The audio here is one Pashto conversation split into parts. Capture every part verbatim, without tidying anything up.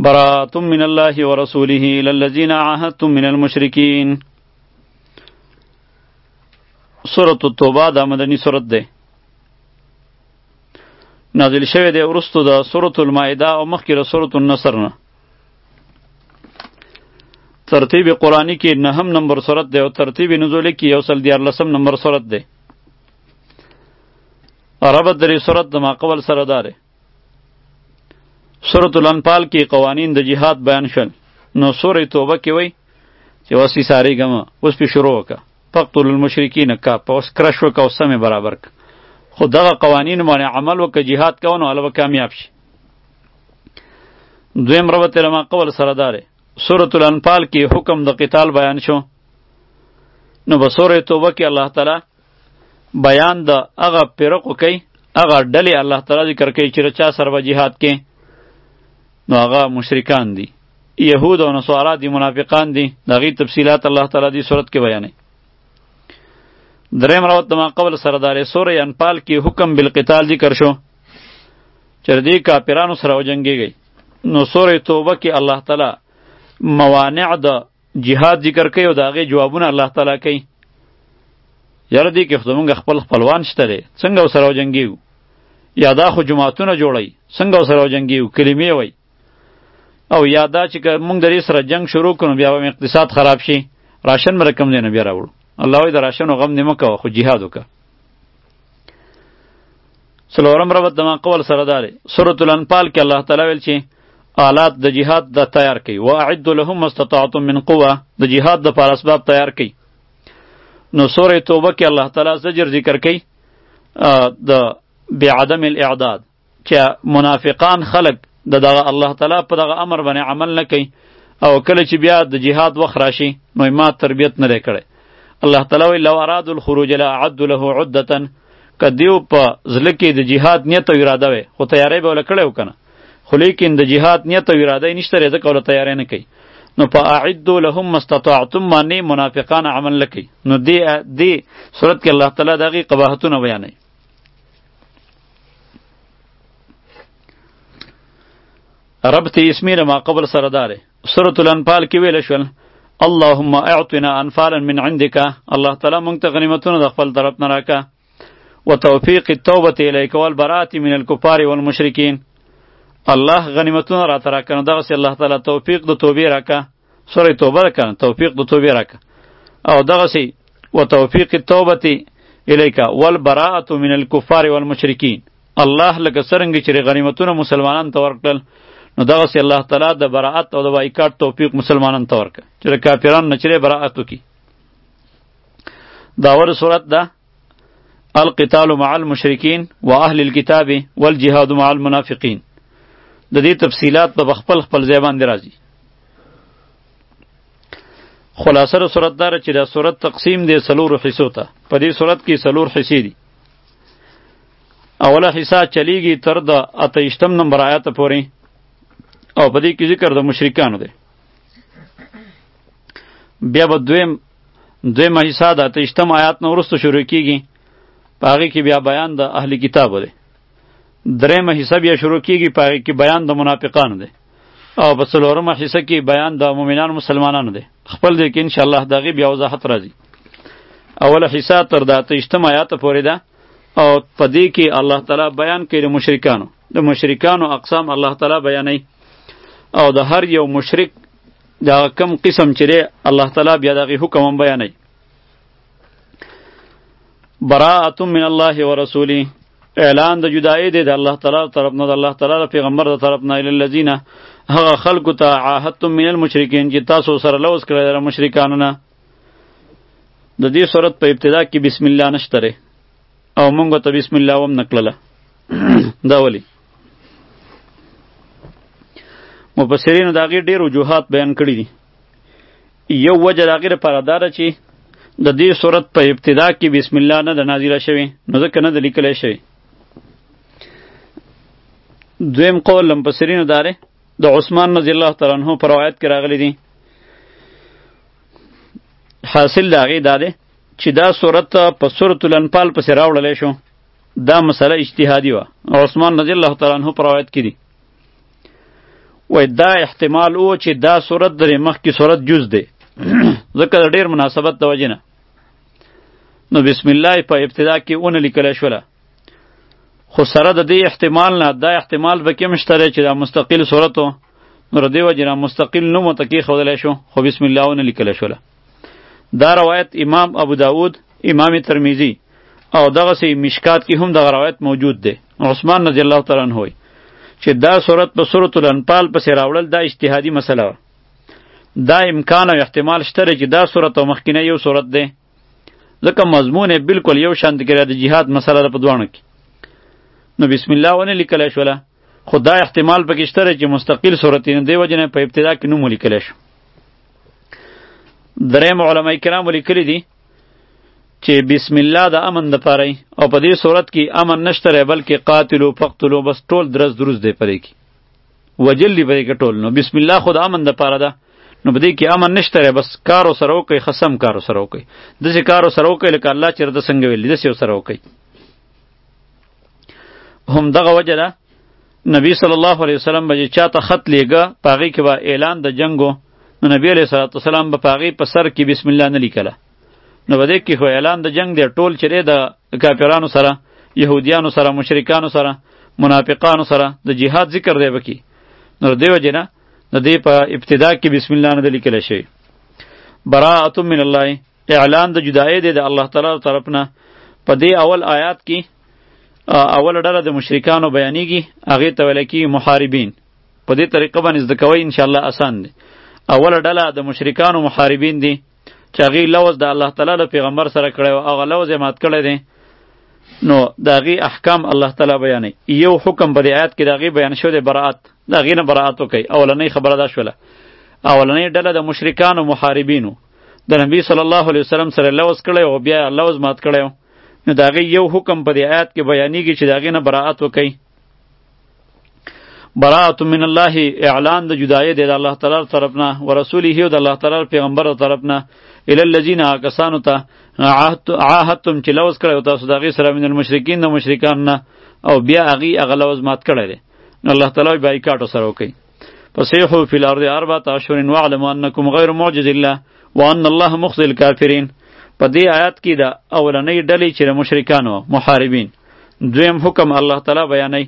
براءة من الله ورسوله إلى الذين عاهدتم من المشركين. سورة التوبه دا مدنی سورت ده، نازل شوی ده ورستو دا سورة المائده او مخکې د سورة النصر نه. ترتیب قرآنی کې نهم نمبر سورت ده او ترتیب نزولی کې یو سل دیارلسم نمبر سورت ده. ربط دری سورت د ما قبل سره داره. سورة الانفال کې قوانین د جهاد بیان شول، نو سورة توبه کې وای چې وسی ساری ګما اوس په شروع وکړه فقتل المشرکین کا پوس کرش وکاو سمې برابر ک خو دغه قوانین باندې عمل وکړه جهاد کوو علاوه کامیاب شي. دویم ربط لما قبل سره داره. سورة الانفال کې حکم د قتال بیان شو، نو په سورة توبه کې الله تعالی بیان د هغه فرقو کوي، هغه ډلې الله تعالی ذکر کوي چې چا سره به جهاد کې، نو هغه مشرکان دي، یهود او نصارا دي، منافقان دي. دغه تفصیلات الله تعالی دې صورت کې بیانوي. دریم راوت ما قبل سردار سوره انفال کې حکم بالقتال ذکر شو چې دې کافرانو سره وجنګيږي. نو سوره توبه کې الله تعالی موانع د جهاد ذکر کوي او دغه جوابونه الله تعالی کوي. یاره دې کې خدامونګ خپل خپلوان شته لري، څنګه سره وجنګيږو؟ یا دا خو جماعتونه جوړي، څنګه سره وجنګيږو؟ کلمې وای. او یادا چې موږ درې سره جنگ شروع کړو بیا به اقتصاد خراب شي، راشن مرکم دی نه بیا راوړو. الله وی د راشن او غم نیمه کوه خو جهاد وکړه. څلورم ربط د ما قول سره داره. سورة الانفال کې الله تعالی ویل چې آلات د جهاد د تیار کړي، واعدوا لهم ما استطعتم من قوه، د جهاد د پر اسباب تیار کړي. نو سورة توبه کې الله تعالی زجر ذکر کړي د بعدم الاعداد، چې منافقان خلق د دغه الله تعالی په دغه امر باندې عمل نه کوي، او کله چې بیا د جهاد وخت راشي نو ما تربیت نه کړي. الله تعالی وی لو ارادوا الخروج لا اعدوا له عدة، کدیو په ځل کې د جهاد نیت او اراده وي خو تیاری به ول کړو کنه، خو لیکن د جهاد نیت او اراده نشته رته کوله تیاری نه کوي. نو په اعدوا لهم ما استطعتم باندې منافقان عمل لکي. نو دی دی صورت کې الله تعالی دغه قباحتونه بیانوي. ربط اسمی ما قبل سرداره. سورة الانفال کې ویل شول اللهم اعطنا انفالا من عندك، الله تعالی مونږ ته غنیمتونه د خپل طرف نه راکا، وتوفیق التوبه الیک والبراءة من الكفار والمشرکین، الله غنیمتونه را ترا کنه دغه سي الله تعالی توفیق د توبې راکا. سورة توبه کنه توفیق د توبې راکا، او دغه سي وتوفیق التوبه الیک والبراءة من الكفار والمشرکین، الله لکه څنګه چې غنیمتونه مسلمانان ته ورکړل، نو دغه سي الله تعالی د براءت او د بایکاټ توفیق مسلمانانو ته ورکړي چې کافرانو نه چره براءت وکړي. دا ور صورت ده القتال مع المشرکین واهل الكتاب والجهاد مع المنافقین. د دې تفصیلات په خپل خپل ځای باندې راځي. خلاصه صورت دار چې دا صورت تقسیم دی سلور حصو ته. په دې صورت کې سلور حصې دي. اوله حصہ چلیږي تر د اتهشتم نمبر آیات پورې، او په دې کې ذکر د مشرکانو دی. بیا به دویم دویمه حصہ د اتهشتم آیات نه وروسته شروع کیږي، په هغې کې بیا بیان د اهل کتابو دی. دریمه حصہ بیا شروع کیږي، په هغې کې بیان د منافقانو دی، او په څلورمه حصہ کې بیان د مؤمنانو مسلمانانو دی. خپل دی کې انشاءالله د هغې بیا وضاحت راځي. اوله حصہ تر د اتهشتم آیات پورې ده، او په دې کې الله تعالی بیان کوي د مشرکانو د مشرکانو اقسام الله تعالی بیانوي، او د هر یو مشرک دا کم قسم چې الله تعالی بیا دغه حکم هم بیانوي. براءة من الله ورسوله، اعلان د جدایی دی د الله تعالی طرف نه، د الله تعالی پیغمبر د طرف نه، للذین هغه خلکو ته عاهدتم من المشرکین چې تاسو سره لوز کړی د مشرکانو نه. د دې صورت په ابتدا کې بسم الله نشته ری، او مونږ ته بسم الله هم نکړله. دا ولی مفسرینو د هغې ډېر وجوهات بیان کړي دي. یو وجه د هغې لپاره دا ده چې د دې صورت په ابتدا کې بسم الله نه ده نازله شوې، نو ځکه نه ده لیکلی شوې. دویم قول مفسرینو دا دی د عثمان رضی الله تعالی عنه په روایت کې راغلی دی. حاصل د هغې دا دی چې دا صورت په سورة الانفال پسې راوړلی شو. دا مسله اجتهادي وه، عثمان رضی الله تعالی عنه په روایت کې دی. وای دا احتمال او چې دا صورت درې مخکې صورت جز دی ځکه د ډېر مناسبت د وجې نه نو بسم الله په ابتدا کې اونه لیکلی شوله خو سره د دې احتمال نه دا احتمال به کې مشته دی چې دا مستقل صورت و نو د دې وجې نه مستقل نوم ورته کېښودلی شو خو بسم الله اونه لیکلی شوله دا روایت امام ابو داود امام ترمیزی او دغسې مشکات کې هم دغه روایت موجود دی عثمان رضی الله تعالی عنه وایي چې دا صورت په سورة الانفال پسې راوړل دا اجتهادي مسله وه دا امکان او احتمال شته چې دا صورت او مخکینی یو صورت دی ځکه مضمون یې بلکل یو شانتې کې د جهاد مسله ده په دواړو کې نو بسم الله ونه لیکلی شوله خو دا احتمال پکې شته چې مستقل صورت یې دې وجې نه په ابتدا کې نوم ولیکلی شو دریم علما کرام لیکلي دي چې بسم الله د امن دپاره او په دې صورت کې امن نشته دی بلکې قاتلو فقتلو بس ټول درز دروز دی په دې کې وجل دی په دې کې ټول نو بسم الله خو د امن دپاره ده نو په دې کې امن نشته دی بس کار سره وکړئ خصم کار سره وکړئ داسې کار سره وکړئ لکه الله چې رده څنګه ویلي داسې سره وکړئ هم دغه وجه ده نبی صلی الله علیه وسلم به چې چاته خط لیږه په هغې کې به اعلان د جنګ و نو نبی علیه صلات وسلام به په هغې په سر کې بسم الله نه لیکله نو په دې کې خو اعلان د جنگ دی ټول چې دی د کافرانو سره یهودیانو سره مشرکانو سره منافقانو سره د جهاد ذکر دی پکې نو د دې وجې نه د دې په ابتدا کې بسم الله نه ده لیکلی شوی براءة من الله اعلان د جدایۍ دی د الله تعالی طرف نه په دې اول آیات کې اول ډله د مشرکانو بیانیږي هغې ته ویلی کېږي محاربین په دې طریقه باندې زده کوئ انشاءالله آسان دی اوله ډله د مشرکانو محاربین دي چې هغې لوز د الله تعالی له پیغمبر سره کړی و هغه لوز یې مات کړی دی نو د هغې احکام الله تعالی بیانوي یو حکم په دې آیات کې د هغې بیان شوی دی براعت د هغې نه براعت وکئ اولنۍ خبره دا شوله اولنۍ ډله د مشرکانو محاربینو د نبي صلی الله علیه وسلم سره لوز کړی و بیا لوز مات کړی و نو د هغې یو حکم په دې آیات کې بیانیږي چې د هغې نه براعت وکئ براءة من الله اعلان د جدایۍ دی د الله تعالی طرف نه و رسوله او د الله تعالی پیغمبر طرف نه الی الذین کسانو ته عاهدتم چې لوز کړی تاسو د هغې سره من المشرکین د مشرکان نه او بیا هغې هغه لوز مات کړی دی نو الله تعالی بایکاټ ورسره وکړي فسیحوا فی الارض اربعة اشهر واعلموا انکم غیر معجز الله وان الله مخزی الکافرین په دې آیات کې د اولنۍ ډلې چې د مشرکانو محاربین دویم حکم الله تعالی بیانوي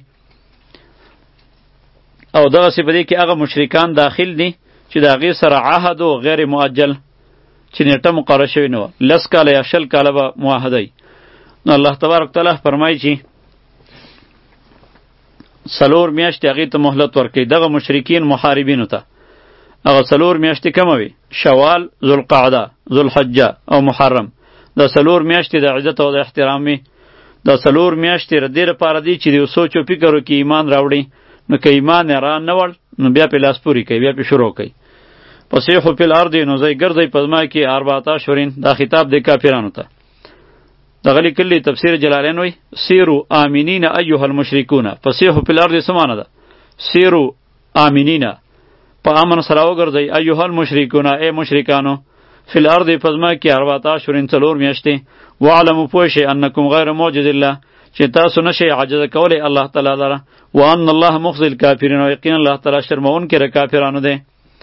او دغسې په دې کې هغه مشرکان داخل دي چې د هغې سره عهد و غیر معجل چې نیټه مقرره شوې نه وه لس کاله یا شل کاله به معاهده نو الله تبارک تعالی فرمایي چې څلور میاشتې هغې ته مهلت ورکوي دغه مشرکین محاربینو ته هغه څلور میاشتې کمه وي شوال ذوالقعده ذوالحجه او محرم دا څلور میاشتې د عزت او د احترام وي دا څلور میاشتې د دې لپاره دي چې د یو سوچ او فکر وکړي ایمان راوړي نو که ایمان یې را نه وړ نو بیا پې لاس پورې کوي بیا پې شروع کوي فسیحوا فی الارض نو ځئ ګرځئ په ځمکه کې اربعة اشهرین دا خطاب دی کافرانو ته دغه لیکلي تفسیر جلالین وایي سیرو آمینین ایها المشرکون فسیحوا فی الارض څه معنی ده سیرو آمینین په امن سره وګرځئ ایها المشرکون ای مشرکانو فی الارض په ځمکه کې اربعة اشهرین څلور میاشتې واعلموا پوه شئ انکم غیر معجز الله چې تاسو نشئ عجز کولی الله تعالی لره وان الله مخزی الکافرین او یقینا الله تعالی شرمونکی د کافرانو دی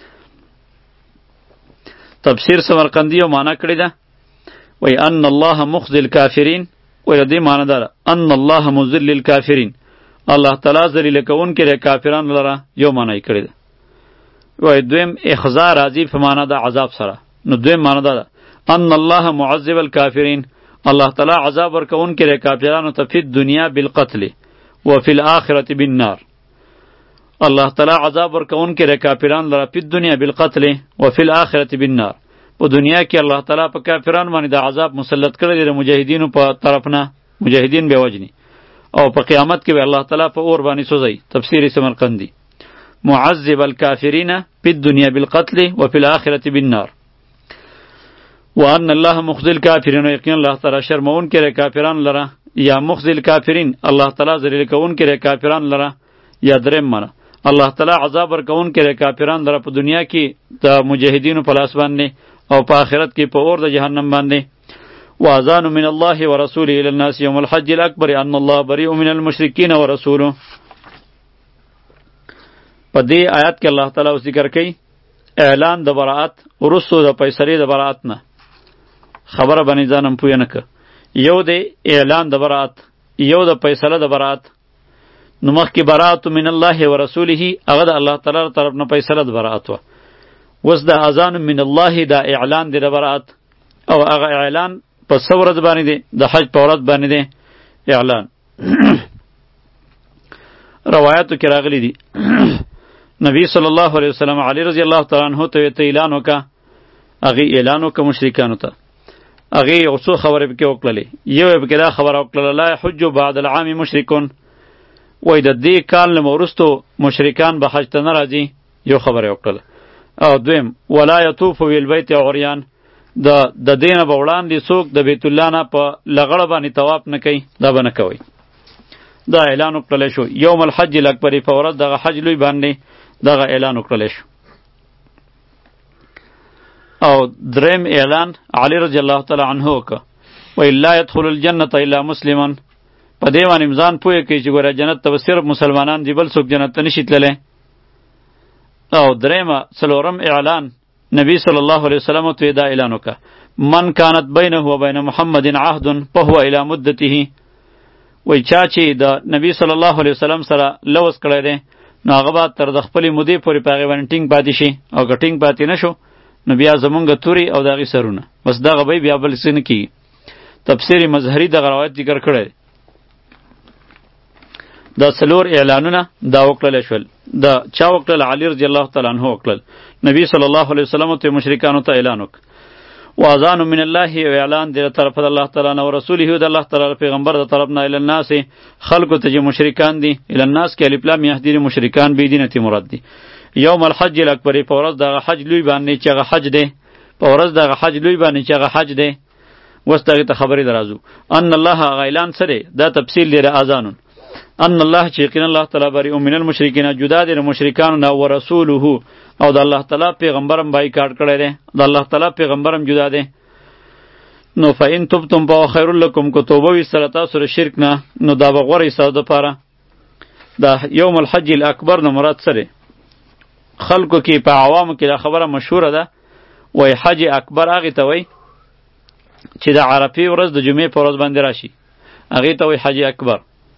تفسیر سمرقندی یو معنا کړې ده وای ان الله مخزی الکافرین وای د دې معنا ده ان الله مذل الکافرین الله تعالی ذلیل کوونکی د کافرانو لره یو معنا یې کړې ده وای دویم اخزا راځي په معنا د عذاب سره نو دویم معنا ده ان الله معذب الکافرین الله تعالی عذاب ورکوونکی د کافرانو ته فی الدنیا بالقتل وفي الآخرة بالنار الله تعالی عذاب ورکوونکی د کافرانو لره په دنیا بالقتل وفي الآخرة بالنار په دنیا کې الله تعالی په کافرانو باندې د عذاب مسلط کړی دی د مجاهدینو په طرف نه مجاهدین به وجني او په قیامت کې به الله تعالی په اور باندې سوځي تفسیر سمرقندی معذب الكافرین في الدنيا بالقتل وفي الآخرة بالنار وان الله مخزي الكافرین یقینا الله تعالی شرمونکی د کافرانو لره یا مخزی الکافرین الله تعالی ذلیل کوونکی د کافرانو لره یا دریم معنی الله تعالی عذاب ورکوونکی د کافرانو لره په دنیا کې د مجاهدینو په لاس باندې او په آخرت کې په اور د جهنم باندې واذان من الله ورسوله الى الناس يوم الحج الاکبر ان الله بریء من المشرکین ورسوله په دې آیات کې الله تعالی ذکر کوي اعلان د براءت ورسو د فیصلې د براءت نه خبره باندې ځانم پوی نه ک یو د اعلان د براءت یو د فیصله د براءت نو مخکې براءت من الله و رسوله هغه د الله تعالی طرف نه فیصله د براءت و وس د اذان من الله دا اعلان دی د براءت او هغه اعلان په څو ورځ باندې دی د حج په ورځ باندې دی اعلان روایتو کې راغلی دي نبی صلی الله علیه وسلم علی رضی الله تعالی عنہ ته اعلان وکا هغه اعلان وکا مشرکانو ته هغه یو څو خبرې پکې وکړلې یو یې پکې دا خبره وکړله لا حج بعد العام مشرکون وای د دې کال نه وروستو مشرکان به حج ته نه راځي یو خبره وکړله او دویم ولا یطوف بالبیت عریان د د دینه به وړاندې څوک د بیت الله نه په لغړه باندې طواف نه کوي دا به نه کوي دا اعلان وکړل شو یوم الحج الاکبر په ورځ دغه حج لوی باندې دغه اعلان وکړل شو او دریم اعلان علی رضی الله تعالی عنه وکړه و الا يدخل الجنه الا مسلما په دې باندې ځان پوهه کوي چې ګوره جنت ته صرف مسلمانان دی بل څوک جنت ته نشي تللی او دریم څلورم اعلان نبی صلی الله علیه وسلم ته دا اعلان وکړه من كانت بینه و بین محمد عهد فهو الى مدته وای چا چې د نبی صلی الله علیه وسلم سره لوث کړی دی نو هغه به تر د خپلې مودې پورې په هغې باندې ټینګ پاتې شي او که ټینګ پاتې نه شو نو بیا زمونږ تورې او د هغې سرونه بس دغه به بیا بل څه نه کېږي تفسیر مظهري دغه روایت ذکر کړی دی دا څلور اعلانونه دا وکړلی شول دا چا وکړل علي رضی الله تعالی عنه وکړل نبی صلی الله علیه وسلم ته مشرکانو ته اعلان وکړ و اذان من الله و اعلان دی طرف د الله تعالی نه او رسوله د الله تعالی پیغمبر د طرف نه ال الناس خلق ته چې مشرکان دي ال الناس کې الف لام یهدی مشرکان به دینه مراد دي یوم الحج الاکبر په ورځ د حج لوی باندې چې هغه حج دی په ورځ د حج لوی باندې چې هغه حج دی وستغه ته خبرې درازو ان الله اعلان سره دا تفصیل دی اذانون ان الله چې یقینا الله تعالی بری من المشرکین جدا دي مشرکان او رسوله او د الله تعالی پیغمبرم بایکاټ کړی دی د الله تعالی پیغمبرم جدا دی نو فین تبتم فهو خیر لکم کو توبه وی سره تاسو سره شرک نه نو دا به غوړی ساده پاره دا یوم الحج الاکبر نه مراد سره خلکو کې په عوامو کې دا خبره مشهوره ده وای حج اکبر هغه ته وای چې د عرفه ورځ د جمعې په ورځ باندې راشي هغه ته وای حج اکبر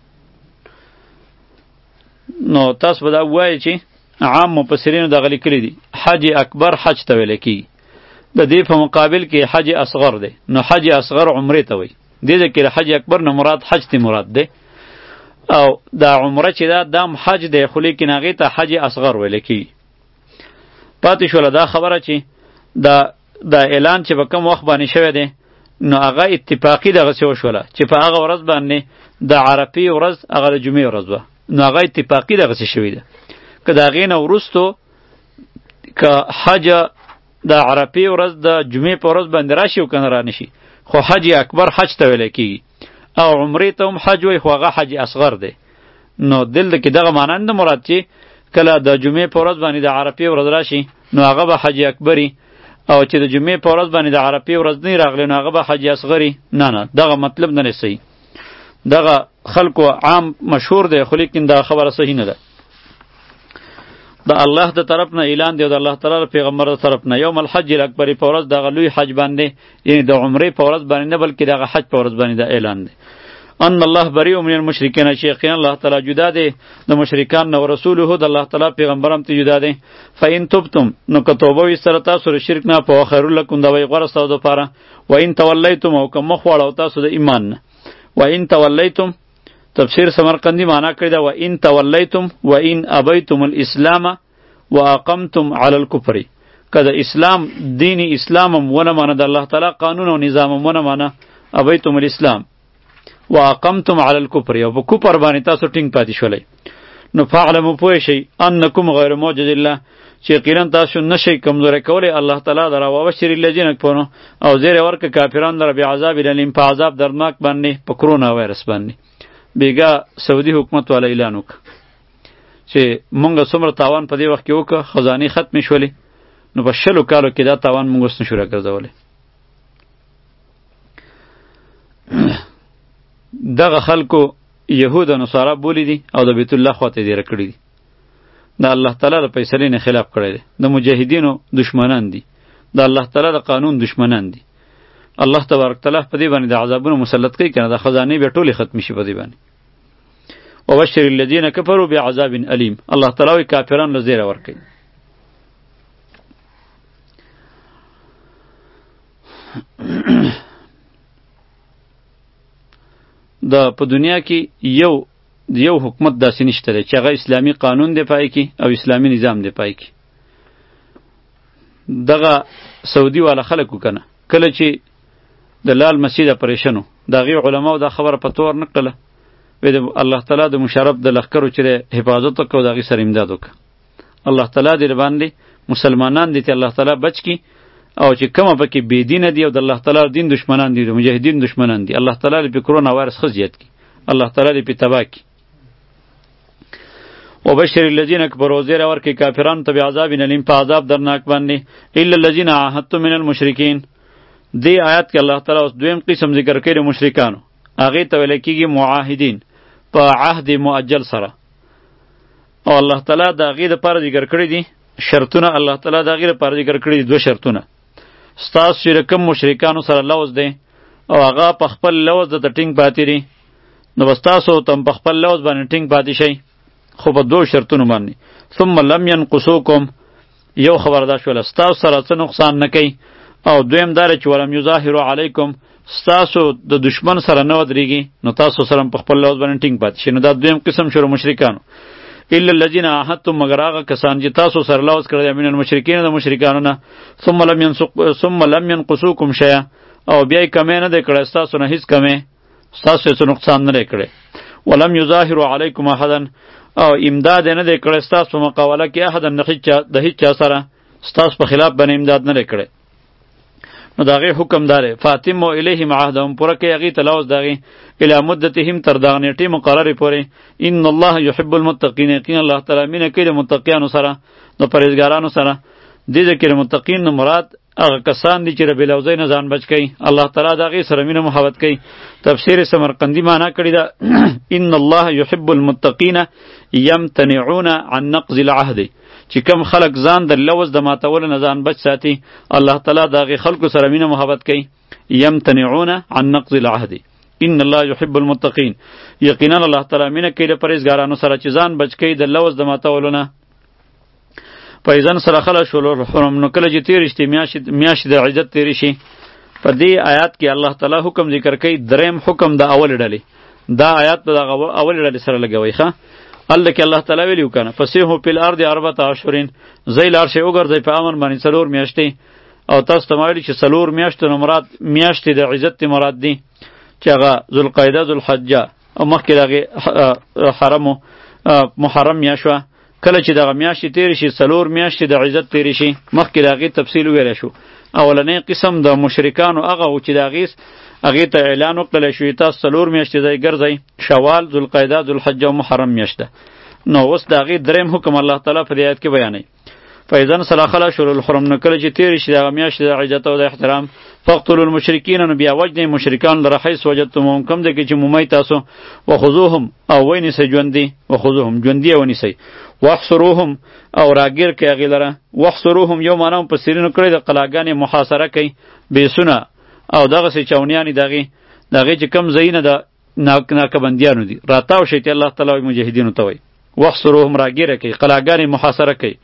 نو تاسو به دا وایئ چې عام مفسرینو دغه لیکلي دي حج اکبر حج ته ویل کېږي د دې په مقابل کې حج اصغر دی نو حج اصغر عمرې ته وایي دې ځای کې حج اکبر نه مراد حج ته مراد دی او دا عمره چې دا دام حج دی خو لیکن هغې ته حج اصغر ویل کېږي پاتې شوله دا خبره چې دا دا اعلان چې په کوم وخت باندې شوی دی نو هغه اتفاقي دغسې وشوله چې په هغه ورځ باندې د عرفې ورځ هغه د جمعې ورځ وه نو هغه اتفاقي دغسې شوې ده که د هغې نه وروستو که حج د عرفې ورځ د جمعې په ورځ باندې راشي او که نه رانشي خو حج اکبر حج ته ویلی کېږي او عمرې ته هم حج وایي خو هغه حج اصغر دی نو دلته کې دغه معنا نه مراد چې کله د جمعې په ورځ باندې د عرفې ورځ راشي نو هغه به حج اکبري او چې د جمعې په ورځ باندې د عرفې ورځ نه راغلی نو هغه به حج اصغري نه نه دغه مطلب نه صحیح دغه خلکو عام مشهور دی خو لیکن دا خبره صحیح نه ده د الله د طرف نه اعلان دی او د الله تعالی پیغمبر د طرف نه یوم الحج الاکبر په ورځ دغه لوی حج باندې یعنی د عمرې په ورځ باندې نه بلکې دغه حج په ورځ باندې دا اعلان دی ان الله بریء من المشرکین چې یقینا الله تعالی جدا دی د مشرکان نه او رسوله د الله تعالی پیغمبرم ته جدا دی فین تبتم نو که توبه وی سره تاسو ر شرک نه په خیر لکم دا وی غره ساده پاره و ان تولیتم او که مخ واړو تاسو د ایمان نه و ان تولیتم تفسیر سمرقندی معنا کړی دا و ان تولیتم و ان ابیتم الاسلام و اقمتم علی الکفر کله اسلام دینی اسلامم ونه مانه د الله تعالی قانون او نظام ونه مانه ابیتم الاسلام و اقمتم علی الکفر او په کفر باندې تاسو ټینګ پاتې شولای نو فعلموا پوه شئ انکم غیر موجد الله چې یقینا تاسو نشئ کمزوری کولی الله تعالی در او بشر الذین کفروا او زیر ورک کافران در به عذاب الیم په عذاب دردناک باندې په کرونا وایرس باندې بیګا سعودي حکومت والا اعلان وک چې مونږ څومره تاوان په دې وخت کې وکړه خزانه ختم شولې نو په شلو کالو کې دا تاوان مونږ وسنه شروع کړځولې دغه خلکو یهود او نصارا بولی دي او د بیت الله خواته دی رکړي دي د الله تعالی د فیصلې نه خلاف کړی دی، د مجاهدینو دشمنان دي، د الله تعالی د قانون دشمنان دي. الله تبارک تعالی په دې باندې د عذابونو مسلط کوي کنه، د خزانه به ټوله ختم شي په دې باندې. وبشر الذين كفروا بعذاب الیم. الله تعالی کافرانو له زیره ورکوي. د په دنیا کې یو یو حکومت داسې نشته دی چې هغه اسلامی قانون دی پای کې او اسلامی نظام دی پای کې. دغه سعودي والا خلکو کنه کله چې د لال مسجد اپریشنو د هغې علماو دا خبره په تور نه کړله، وی د الله تعالی د مشرف د لښکرو چې حفاظت وکړه او د هغې سره امداد وکړه. الله تعالی دې باندې مسلمانان دې ته الله تعالی بچ کړي، او چې کومه پکې بې دینه دي او د الله تعالی دین دشمنان دي، د مجاهدین دشمنان دي، الله تعالی دې په کرونا وایرس ښه زیات کړي، الله تعالی دې په تباه کړي. وبشر الذين كفروا زیر ورکړي کافرانو ته بعذاب الیم، په عذاب درناک باندې. الا الذين عاهدتم من المشرکین. دې آیات کې الله تعالی اوس دویم قسم ذکر کړي د مشرکانو، هغې ته ویل کېږي معاهدین په عهد مؤجل سره. او الله تعالی د هغې دپاره ذکر کړي دي شرطونه، الله تعالی د هغې دپاره ذکر کړي دي دوه شرطونه. ستاسو چې کوم مشرکانو سره لوز دی او هغه په خپل لوز درته ټینګ پاتې دي، نو به ستاسو تم په خپل لوز باندې ټینګ پاتې شئ، خو په دوه شرطونو باندې. ثم لم ينقصوکم، یو خبر دا شوله ستاسو سره څه نقصان نه کوي، او دویم دا چې ولم یظاهروا علیکم، ستاسو د دشمن سره نه ودرېږي، نو تاسو سره په خپل لوز باندې ټینګ پاتې شئ. نو دا دویم قسم شو مشرکانو. الا الذين عاهدتم، مگر هغه کسان چې تاسو سره لوز کړی من المشرکین، د مشرکانو نه. ثم لم ينسق ثم لم ينقصوکم شیئا، او بیا یې کمی نه دی کړی ستاسو نه، هېڅ کمی ستاسو هېڅ نقصان نه دی کړی. ولم یظاهروا علیکم احدا، او امداد نه دی کړی ستاسو په مقابله کې احدا د هېڅ چا سره، ستاسو په خلاف باندې امداد نه دی کړی. نو د هغې حکم دا دی فاتموا الیهم عهدهم، پوره کوي هغې ته لوز د هغې الی مدتهم، تر دغه نیټې مقررې پورې. ان الله یحب المتقین، یقینا الله تعالی مینه کوي د متقیانو سره، د پرهیزګارانو سره. دې ځای کې د متقین نه مراد هغه کسان دي چې د بېلوزۍ نه ځان بچ کوي، الله تعالی د هغې سره مینه محبت کوي. تفسیر سمرقندي معنا کړې ده ان الله یحب المتقین یمتنعون عن نقض العهد، چې کم خلق ځان د لوز د ماتولو نه ځان بچ ساتي، الله تعالی د هغې خلکو سره مینه محبت کوي. یمتنعون عن نقض العهد ان الله یحب المتقین، یقینا الله تعالی مینه کوي د پرهیزګارانو سره چې ځان بچ کوي د لوز د ماتولو نه. فإذا سلخ الأشهر الحرم، نو کله چې تېرې شي میاشتې د عدت تېرې شي. په دې آیات کې الله تعالی حکم ذکر کوي، دریم حکم د اولې ډلې. دا آیات په دغه اولې ډلې سره لګوئ ښه. هلته کې الله تعالی ویلي وو که نه فسیحوا فی الارض اربعة اشهر، ځئ لاړ شئ وګرځئ په امن باندې څلور میاشتې. او تاسو ته ما ویلي چې څلور میاشتو نه مراد میاشتې د عزت مراد دي، چې هغه ذوالقعده ذوالحجه او مخکې د هغې حرم محرم میاشت وه. کله چې دغه میاشتې تېرې شي څلور میاشتې د عزت تېرې شي، مخکې د هغې تفصیل وویلی شو. اولنی قسم د مشرکانو هغه و چې د هغې هغې ته اعلان وکړلی شو تاسو څلور میاشتې ځئ ګرځئ، شوال ذوالقعده ذوالحجه او محرم میاشت ده. نو اوس د هغې دریم حکم الله تعالی په دې آیت کې بیانوي. فإذا انسلخ الأشهر الحرم، نو کله چې تېرې شي دغه میاشتې د عزت او د احترام. فاقتلوا المشرکین، نو بیا وجنئ مشرکان لره حیث وجدتموهم، کوم ځای کې چې مومی تاسو. وخذوهم، او ونیسئ ژوندي، وخذوهم ژوندي یې ونیسئ. واحصروهم، او راګیر کړئ هغې لره. واحصروهم یو معنا مفسرینو کړی د قلاګانې محاصره کوي، بیسونه او دغسې چونیانې د هغې د هغې چې کوم ځایونه د ناکبندیانو دي راتاو شئ، الله تعالی وایي مجاهدینو ته وایي واحصروهم راګیره کوي، قلاګانې محاصره کوي.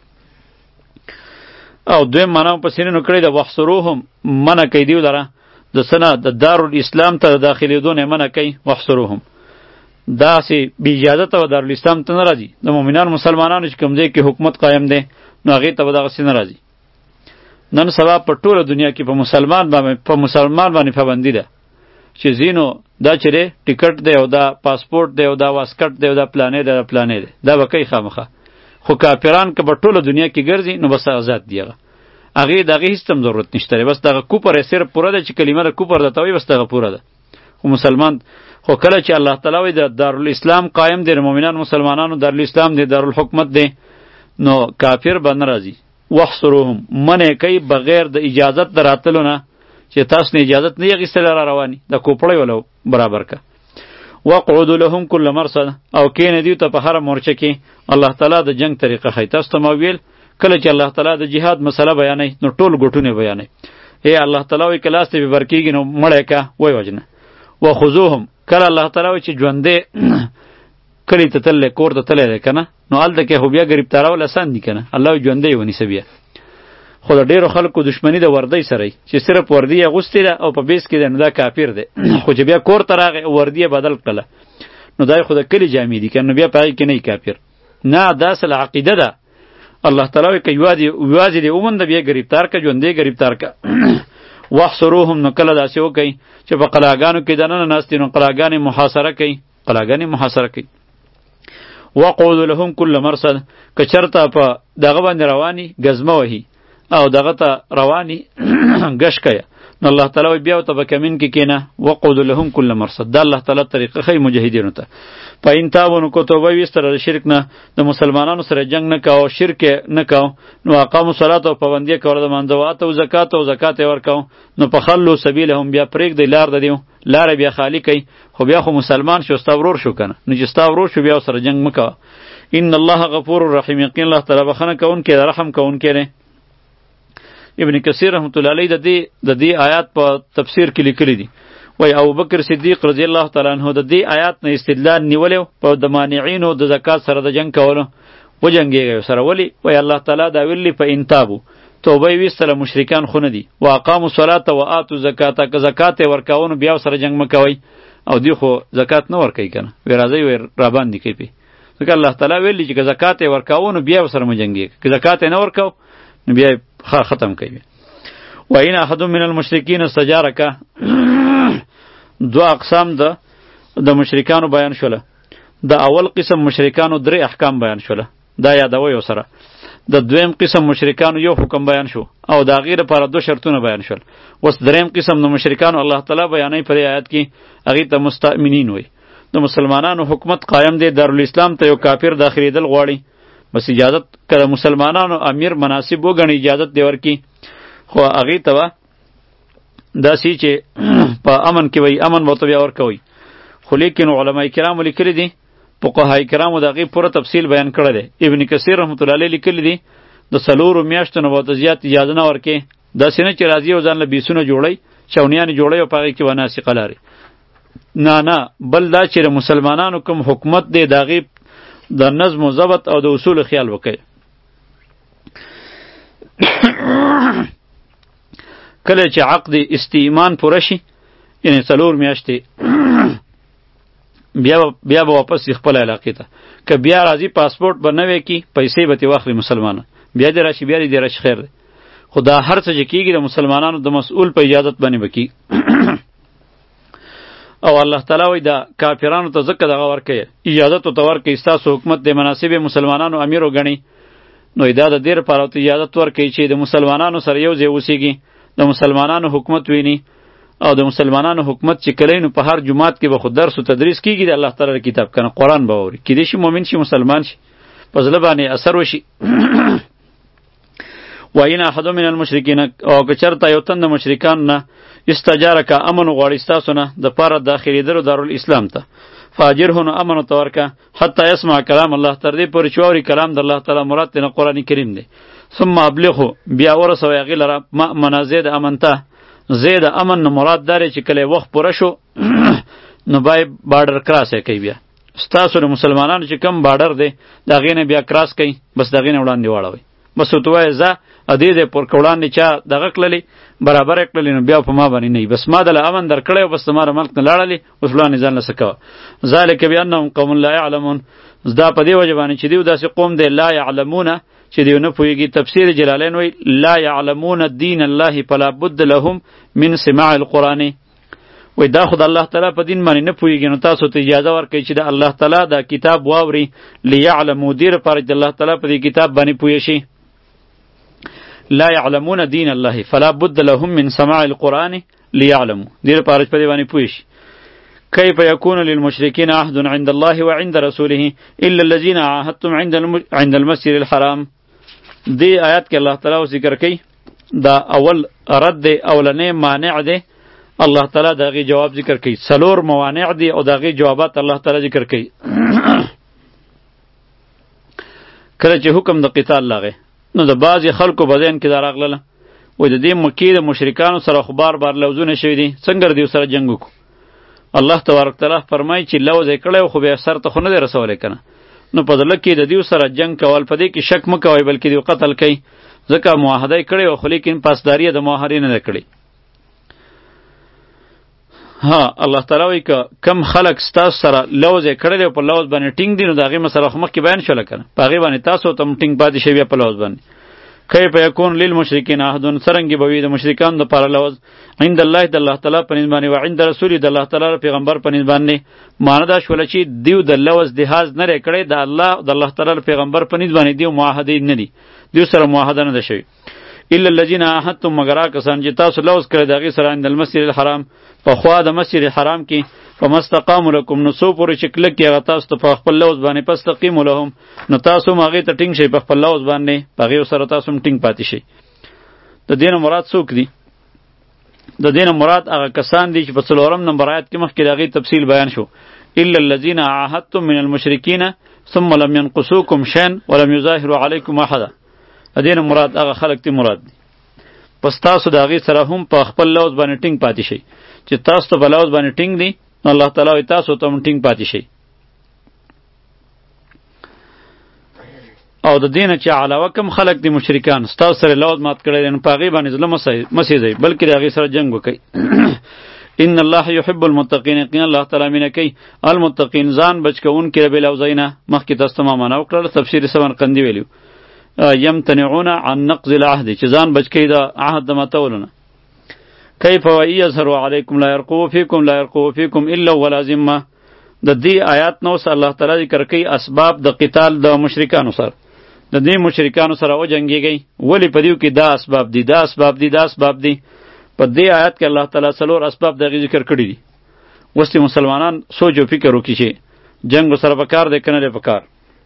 او دویم معنا مفسرینو کړی د واحصروهم منع کوي دیو لره د څه نه د دارالاسلام ته د داخلېدو نه منع کوي. واحصروهم داسې بې اجازته به دارالاسلام ته نه راځي، د مؤمنانو مسلمانانو چې کوم ځای کې حکومت قایم دی نو هغې ته به دغسې نه راځي. نن سبا په ټوله دنیا کې په مسلمان باندې په مسلمان باندې پابندي ده چې ځینو دا چې دی ټیکټ دی او دا پاسپورټ دی او دا واسکټ دی او دا پلانې دی دا پلانې دی دا به کوي خامخا. خو کافران که په ټوله دنیا کې ګرځي نو بس آزاد دی هغه هغې د هغې هېڅ هم ضرورت نشته دی، بس دغه کوپر یې صرف پوره ده چې کلمه د کوپر درته وایي بس دغه پوره ده. خو مسلمان خو کله چې الله تعالی وایي د دارالاسلام قایم دی، د مؤمنانو مسلمانانو دارالاسلام دی دارالحکومت دی، نو کافر به نه راځي. واحصروهم منع کوي بغیر د اجازت د راتلو نه، چې تاسو نه اجازت نه یې اخیستلی را رواني د کوپړی ولو برابر که. وقعود لهم كل مرصد او کین دیو ته په هر مورچه کې الله تعالی د جنگ طریقه خی. تاسو ته ما ویل کله چې الله تعالی د جهاد مسله بیانوي نو ټول ګټونه بیانوي. ای الله تعالی وی کلاس ته به برکیږي نو مړی کا وای وجنه. وخذوهم کله الله تعالی وی چې ژوندې کلی ته تل کور ته تل کنه نو الته کې خو بیا گرفتارول آسان دي کنه الله ژوندې ونی سبیا. خو د ډیرو خلکو دښمنی د وردی سره چې صرف وردی غوستې ده او په بیس کې ده نو دا کافر ده. خو چې بیا کور ته راغی وردی بدل کړه نو دای خو د کلی جامې دي کنه بیا پای کې نه کافر. نه دا اصل عقیده ده. الله تعالی کوي یوازې یوازې دې ومنده بیا گرفتار کا ژوندې گرفتار کا. واحصروهم نو کله داسې وکي چې په قلاګانو کې دنه ناستې نو قلاګانې محاصره کوي قلاګانې محاصره کوي. وقعود لهم كل مرصد کچرته په دغه باندې رواني غزمه وهي او دغه ته رواني غش کیا نو الله تعالی بیا ته بکمن کې کینه. وقعود لهم كل مرصد دا الله تعالی طریقه خی مجاهدینو ته. پاین تاونو کو توبه وستره شرک نه د مسلمانانو سره جنگ نه کاو شرک نه کاو نو اقامو صلات او پابندی کول د منځوات او زکات او زکات ورکاو نو په خلو سبیلهم بیا پرېګ دی لار د دیو لار بیا خالی کوي. خو بیا خو مسلمان شو استاورور شو کنه نو چې استاورور شو بیا سره جنگ مکا. ان الله غفور رحیم یقین الله تعالی بخنه کون کې رحم کون کې. ابن کثیر رحمت الله علیه د دې د دې آیات په تفسیر کې لیکلی دي وای ابوبکر صدیق رضی الله تعالی عنہ د دې آیات نه استدلال نیولیو په د مانعینو د زکات سره د جنگ کولو و جنگیږي سره ولی وای الله تعالی دا ویلی په انتابو توبه ویستله مشرکان خونه دي واقاموا الصلاه واتوا الزکات که زکات ورکاونو بیا سره جنگ مکوي او دی خو زکات نه ورکوي کنه وی راځي وی را باندې کوي ځکه الله تعالی ویلی چې زکات ورکاونو بیا سره مجنګي که زکات نه ورکاو نو بیا ختم کوي. و این احد من المشرکین استجارک دو اقسام د د مشرکانو بیان شوله. د اول قسم مشرکانو درې احکام بیان شوله دا یادوي سره. د دویم قسم مشرکانو یو حکم بیان شو او د غیر لپاره دو شرطونه بیان شول. وس دریم قسم د مشرکانو الله تعالی بیانې په آیات کې هغه ته مستأمنین وي. د مسلمانانو حکومت قائم دی دارالاسلام ته یو کافر داخليدل غواړي بس اجازت کړه مسلمانانو امیر مناسب وګڼي اجازت دی ورکی خو هغه ته دا سی چې په امن کې وای امن وته بیا ورکوي. خو لیکن علما کرام لیکلي دي فقهای کرامو دغه پوره تفصیل بیان کړی دی. ابن کثیر رحمت الله علیه لیکلی دی د سلورو میاشتو نه وته زیات اجازه نه ورکې دا سینه چې راځي او ځان له بیسونه جوړی چونیان جوړی او پاره کې وناسقه لري نه نه بل دا چې مسلمانانو کوم حکومت دی دغه د نظم و ضبط او د اصول خیال وکړي. کله چې عقد استیمان پوره شي یعنی څلور میاشتې بیا بیا به واپس خپل علاقې ته که بیا راځي پاسپورت به نوی کی پیسې به ترې واخلي مسلمانان بیا دې راشي بیا دې راشي خیر دی. خو دا هر څه چې کېږي د مسلمانانو د مسؤول په اجازت باندې به کېږي. او الله تعالی وایي دا کافرانو ته ځکه دغه ورکوي اجازت ورته ورکوي ستاسو حکومت د مناسب مسلمانانو امیر وګڼي نو دا د دې لپاره ورته اجازت ورکوي چې د مسلمانانو سره یو ځای اوسېږي د مسلمانانو حکومت ویني او د مسلمانانو حکومت چې کله نو په هر جماعت کې به خود درس او تدریس کیږي د الله تعالی کتاب کنه قرآن به ووري کېدای شي مؤمن شي مسلمان شي په زړه باندې اثر وشي. و این احد من المشرکین او که چرته یو تن د مشرکان نه استجارک امن غواړي ستاسو نه د پاره داخلېدلو دارالاسلام ته فاجره نو امن ته ورکه حتی یسمع کلام الله تر دې پورې چې واوري کلام د الله تعالی مراد نه قرآن کریم دی. ثم ابلغه بیا ورسوي هغې لره مأمنه زید امنته زید امن نه مراد داره چې کله وخت پوره شو نو باید بارډر کراس کوي بیا ستاسو د مسلمانانو چې کم بارډر دی د هغې نه بیا کراس کوي بس د هغې نه وړاندې واړوئ بس ورته وایي زه ادې دې پر وړاندې چا دغه کړلې برابر یې کړلې نو بیا په ما باندې نه بس ما دله امن در کړی بس زما د ملک نه لاړلې اوس وړاندې ځان له څه کوه. ذلک بانهم قوم لا یعلمون دا په دې وجه باندې چې دوی داسې قوم دی لا یعلمونه چې دیو نه پوهېږي. تفسیر جلالین وایي لا یعلمون دین الله فلا بد لهم من سماع القرآن وای دا خو د الله تعالی په دین باندې نه پوهېږي نو تاسو ته اجازه ورکوي چې د الله تعالی دا کتاب واوري لیعلمو دې لپاره چې د الله تعالی په دې کتاب باندې پوه شي. لا یعلمون دین الله فلا بد لهم من سماع القرآن لیعلمو دې لپاره چې په دې باندې پوه شي. کیف یکون للمشرکین عهد عند الله وعند رسوله الا الذین عاهدتم عند عند المسجد الحرام. دې آیات کې الله تعالی ذکر کوي دا اول رد دی اولنې مانع دی الله تعالی د هغې جواب ذکر کوي. څلور موانع دي او د هغې جوابات الله تعالی ذکر کوي. کله چې حکم د قتال لاغی نو د بعضې خلکو په ذهن کې دا راغلله وایي د دې مکې د مشرکانو سره خو بار بار لوظونه شوي دي، څنګه د دوی سره جنګ وکړو؟ الله تبارک تعالی فرمایي چې لوظ یې کړی خو بیا سر ته خو نه دی رسولی که نه، نو په زړه کې د دوی سره جنګ کول په دې کې شک مه کوئ بلکې دوی قتل کوئ، ځکه معاهده یې کړې وه خو لیکن پاسداري یې د معاهدې نه ده کړې. ها الله تعالی وایي که کم خلک ستاسو سره لوظ یې کړی دی او په لوظ باندې ټینګ دي نو د هغې مسله خو مخکې بیان شوله که نه، په هغې باندې تاسو ته هم ټینګ پاتې شئ بیا په لوظ باندې. کیف یکون للمشرکین عهد، څرنګه به وي د مشرکانو دپاره لوظ عند الله د الله تعالی په نسبت باندې و عند رسول د الله تعالی پیغمبر په نسبت باندې. معنی دا شوله چې دیو د لوظ لحاظ نه دی کړی د الله د الله تعالی پیغمبر په نسبت باندې دیو معاهده نه دي، دیو سره معاهده نه ده شوې. الا الذين عاهدتم مگر هغه کسان چې تاسو لوظ کړی د هغې سره عند المسجد الحرام په خوا د مسجد حرام کې فما استقاموا لکم نو څو پورې چې کلک یې هغه تاسو ته په خپل لوظ باندې فاستقیموا لهم نو تاسو هم هغې ته ټینګ شئ په خپل لوظ باندې، په هغې سره تاسو هم ټینګ پاتې شئ. د دې نه مراد څوک دي؟ د دې نه مراد هغه کسان دي چې په څلورم نمبر آیت کې مخکې د هغې تفصیل بیان شو. الا الذين عاهدتم من المشرکین ثم لم ينقصوكم شيئا ولم يظاهروا عليكم احدا. د دې نه مراد هغه خلک دي مراد دي. پس تاسو د هغې سره هم په خپل لوظ باندې ټینګ پاتې شئ چې تاسو ته په لوظ باندې ټینګ دي نو الله تعالی وایي تاسو ته هم ټینګ پاتې شئ. او د دې نه چې علاوه کوم خلک دي مشرکان ستاسو سره لوظ مات کړی دی نو په هغې باندې زړه مه سیځئ بلکې د هغې سره جنګ وکئ. ان الله یحب المتقین، یقینا الله تعالی مینه کوي المتقین ځان بچ کوونکي له بېلوظۍ نه. مخکې تاسو ته ما معنا وکړله تفسیر سمرقندي ویلي یمتنعون عن نقض العهد چې ځان بچ کوي د عهد د ماتولو نه. کیف و یظهروا علیکم لا یرقبوا فیکم لا یرقبوا فیکم الا ولا ذمه. د دې آیات نو سره الله تعالی ذکر کوي اسباب د قتال د مشرکانو سره. د دې مشرکانو سره وجنګیږئ ولې په دیو کې دا اسباب دي دا اسباب دي دا اسباب دي. په دې آیات کې الله تعالی څلور اسباب دغې ذکر کړي دي. اوس دې مسلمانان سوچ او فکر وکړي چې جنګ سره پکار دی که نه دی پکار.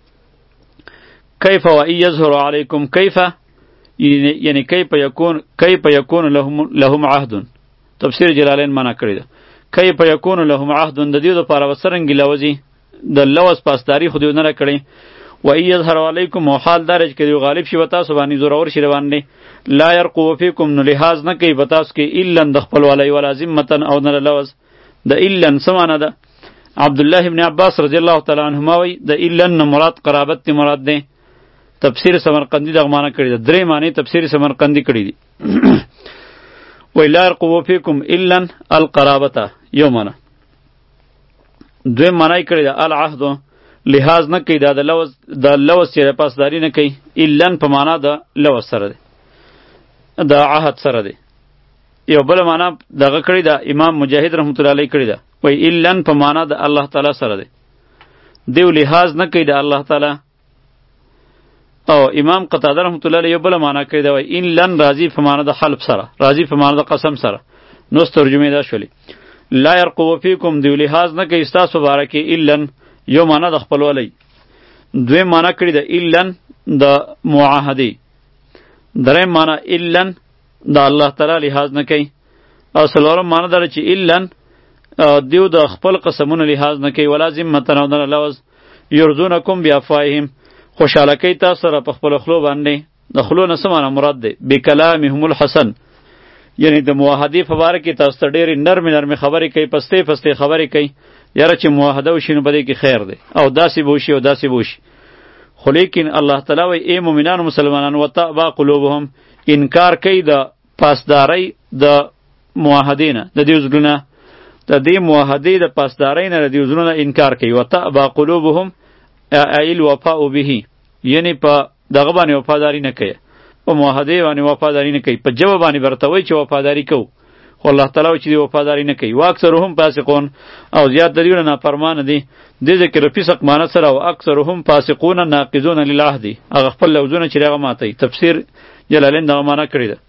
کیف و یظهروا علیکم کیف یعنی کیف یکون کیف یکون لهم لهم عهد. تفسیر جلالین معنا کړی ده کیف یکون لهم عهد د دې لپاره وسرنګ لوځي د لوظ پاسداري خو دې نه کړی. و یظهروا علیکم او حال دار چې دی غالب شي وتا سو باندې زورور شي باندې لا یرقوا فیکم نو لحاظ نه کوي بتاس کې الا د خپل ولی ولا ذمتن او نه لوظ. د الا سمانه ده عبد الله ابن عباس رضی الله تعالی عنهما وی د الا مراد قرابت تی مراد ده. تفسیر سمرقندی دغه معنی کړی ده. درې معنی تفسیر سمرقندی کړی دي. وی لا یرقوا فیکم الا القرابته یو معنی. دوی معنی کړی ده العهد لحاظ نه کوي دا د لوظ د لوظ چې پاسداري نه کوي الا په معنا د لوظ سره دی د عهد سره دی. یو بل معنا دغه کړی ده امام مجاهد رحمت الله علیه کړی ده وی الا په معنا د الله تعالی سره دی. دیو لحاظ نه کوي د الله تعالی. او امام قتاده رحمت الله علیه بل معنا کړی ده وی الا راضی په معنا د حلف سره راضی په معنا د قسم سره. نو ترجمه دا شولې لا يرقبوا فیکم دیو لحاظ نه کوي تاسو بارکه الا یو معنا د خپل ولی. دوی معنا کړی د الا د معاهدی. درې معنا الا د الله تعالی لحاظ نه کوي. او څلورم معنا دا چې الا دیو د خپل قسمونو لحاظ نه کوي ولا ذمتن او نه لوظ. یرزونکم بیافواههم خوشاله کوي تاسو سره په خپل خلو باندې. د خلو نه څه معنا مراد دی؟ بکلامهم الحسن یعنی د معاهدې په باره کې تاسو ته ډېرې نرمې نرمې خبرې کوي پستې پستې خبرې کوي یاره چې معاهده وشي نو په دې کې خیر دی او داسې به وشي او داسې به وشي. خو لیکن الله تعالی وایي ای مؤمنانو مسلمانانو وتأبا قلوبهم انکار کوي د پاسدارۍ د معاهدې نه د دې زړونه د دې معاهدې د پاسدارۍ نه د دې زړونه انکار کوي. وتأبا قلوبهم ای الوفاء به یعنی په دغه باندې وفاداري نه کوي په معاهدې باندې وفاداري نه کوي. په جواب باندې ورته وایي چې وفاداري کوو خو الله تعالی چې دی وفاداری نه کوي. واکثرهم فاسقون او زیات د دیونه نافرمانه دي. دې ذکر فسق معنی سره او اکثرهم فاسقون ناقضون للعهد هغه خپل لوزونه چې هغه ماتي. تفسیر جلالین دغه معنی کړی ده.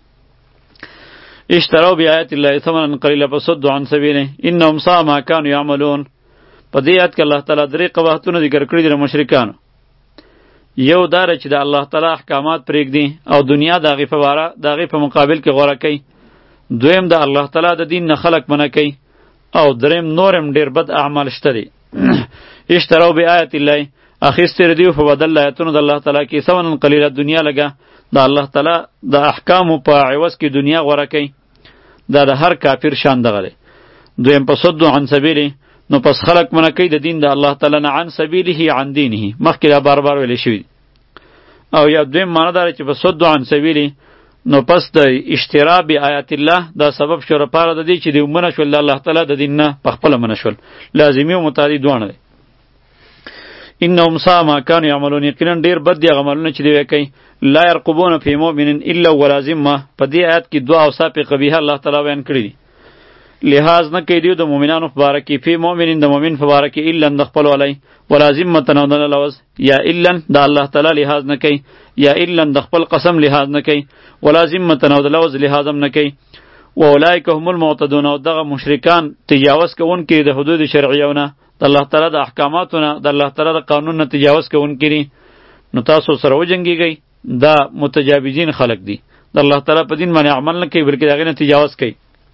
اشتروا بآیات الله ثمنا قلیلا فصدوا عن سبیله انهم ساء ما كانوا يعملون. په دې آیت کې الله تعالی درې قباحتونه ذکر کړي دي مشرکانو. یو دا چې د الله تعالی احکامات پرېږدي او دنیا د هغې په باره د هغې په مقابل کې غوره کوي. دویم د الله تعالی د دین نه خلق منع کوي، او دریم نورم ډیر بد اعمال شته دي. اشتروا بآیات الله، اخیستې دیو په بدل آیاتونو د الله تعالی کې ثمنا قلیلا، دنیا لګه. د الله تعالی د احکامو په عوض کې دنیا غوره کوي. دا د هر کافر شان دغه دی. دویم په صد عن سبیله، نو پس خلق منع کوي د دین د الله تعالی نه، عن سبیله عن دینه، مخکې دا بار بار ویل شوی. او یا دویم معنی دا چې په صد عن سبیله، نو پس د اشترا بی آیات الله دا سبب شو لپاره د دې چې دی منع شول د الله تعالی د دین نه، په خپله منع شول. لازمي او متعدی دواړه دی. انهم ساء ما كانوا يعملون، یقینا ډیر بد دي عملونه چې دی کوي. لا يرقبون في مؤمن الا ولازم ما، په دې آیت کې دوه اوصاف قبیحه الله تعالی بیان کړی دي. لحاظ نه کوي دیو د مؤمنانو په باره کې، فی مؤمن د مؤمن په باره کې، الا د خپل ولی، ولازم متنودل لوز، یا الا د الله تعالی لحاظ نه کوي، یا الا د خپل قسم لحاظ نه کوي، ولازم متنودل لوز لحاظ هم نه کوي. و اولئک هم المعتدون، او دغه مشرکان تجاوز کوونکي د حدود شرعیونه، د الله تعالی د احکاماتونه، د الله تعالی د قانون نه تجاوز کوونکي دي. نو تاسو سره وجنګیږئ، دا متجاوزین خلق دي، د الله تعالی په دین باندې عمل نه کوي بلکې د هغې نه تجاوز کوي.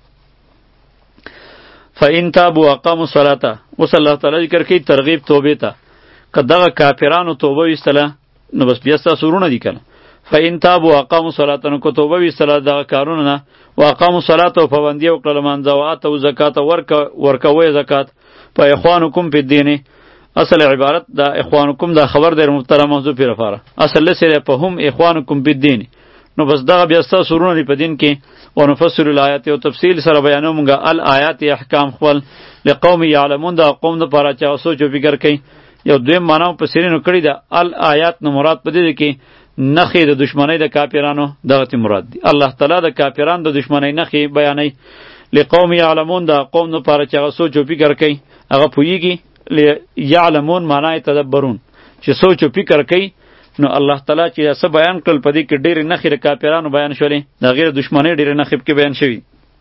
فإن تابوا وأقاموا الصلاة، اوس الله تعالی ذکر کوي ترغیب توبې ته. که دغه کافرانو توبه ویستله نو بس بیا ستاسو وروڼه دي که نه. فإن تابوا وأقاموا الصلاة، نو که توبه ویستله دغه کارونه نه، وأقاموا الصلاة، او پابندي وکړه لمانځه، وآتوا الزکاة، ورکوی زکات. فإخوانکم فی الدین، اصل عبارت دا اخوانکم دا خبر در مبتدا محذوف لپاره، اصل لسه په هم اخوانکم فی الدین. نو بس دغه بیا ستاسو وروڼه دي په دین کې. ونفصل الآیات، او تفصیل سره بیانو مونږه الآیات احکام خپل، لقوم یعلمون، دا قوم دپاره چې هغه سوچ او فکر کوي. یو دویم معنا مفسرینو کړي ده، الآیات نو مراد په دې ده کې نښې د دشمنۍ د کافرانو، دغه تی مراد دي. الله تعالی د کافرانو د دشمنۍ نښې بیانوي. لقوم یعلمون، دا قوم دپاره چې هغه سوچ او فکر کوي، هغه پوهیږي. یعلمون معنی تدبرون، چې سوچ او فکر کوي. نو الله تعالی چې څه بیان کړل په دې کې ډېرې نښې د کافرانو بیان شولې، د هغې د دشمنۍ ډېرې نښې پکې بیان شوي.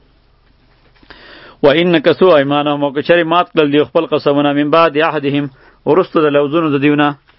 و ان نکثوا ایمانهم، او که چېرې مات کړل دوی خپل قسمونه، من بعد عهدهم، وروسته د لوظونو د دیونه،